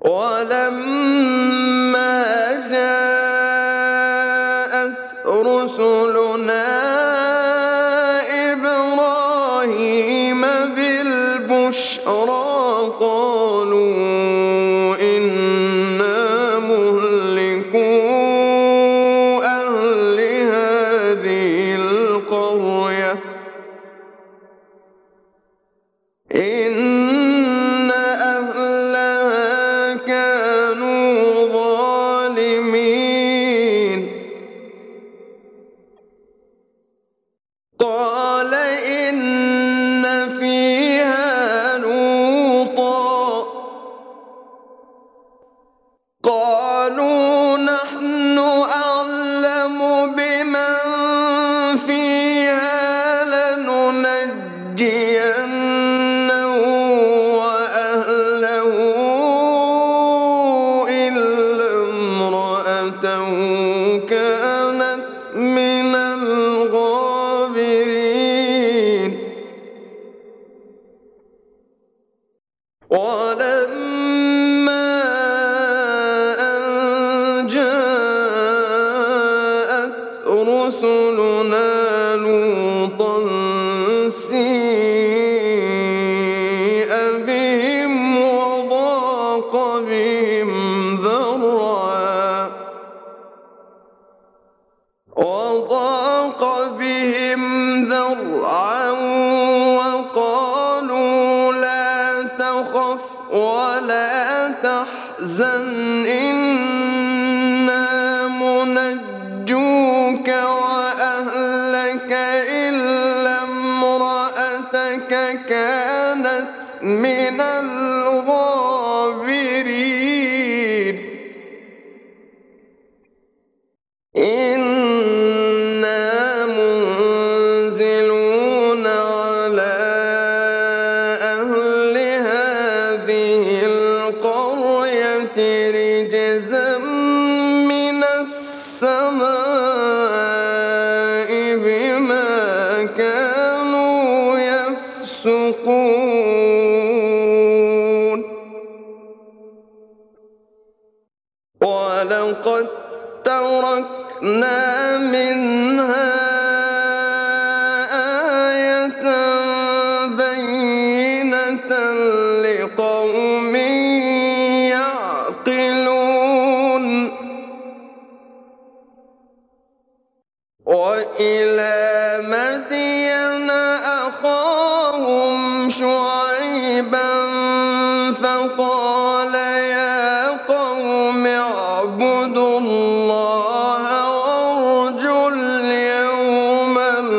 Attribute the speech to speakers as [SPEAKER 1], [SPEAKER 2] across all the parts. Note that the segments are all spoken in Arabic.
[SPEAKER 1] ولما جاءت رسلنا إبراهيم بالبشرى قالوا إنا مهلكو أهل هذه القرية إن أهلها كانوا ظالمين قال إن فيها لوطا قالوا نحن أعلم بمن فيها لننجينه وأهله إلا امرأته كانت من الغابرين ولما أن جاءت رسلنا لوطا سيء بهم وضاق بهم ذرعا وقالوا لا تخف ولا تحزن إنا منجوك وأهلك إلا امرأتك كانت من الغابرين إنا منزلون على أهل هذه القرية رجزا من السماء بما كانوا يفسقون ولقد تركنا منها آية بينة لقوم يعقلون وإلى مدين أخاهم شعيبا فقال يا قوم اعبدوا الله وارجوا اليوم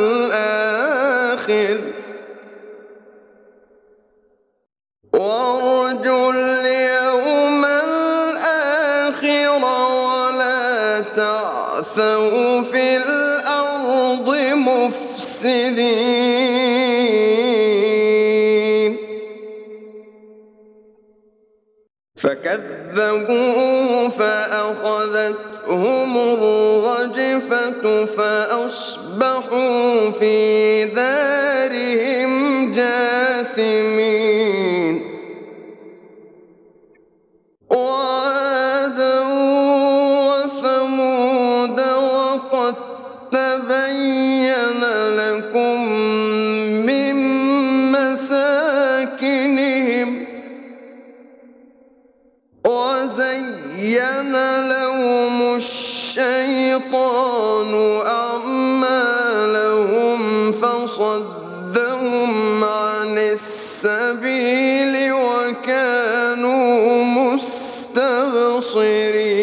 [SPEAKER 1] الآخر ولا تعثوا في الأرض مفسدين فكذبوه فأخذتهم الرجفة فأصبحوا في دارهم جاثمين وعادا وثمود وقد تبين لكم من مساكنهم وزين لهم الشيطان أعمالهم فصدهم عن السبيل وكانوا مستبصرين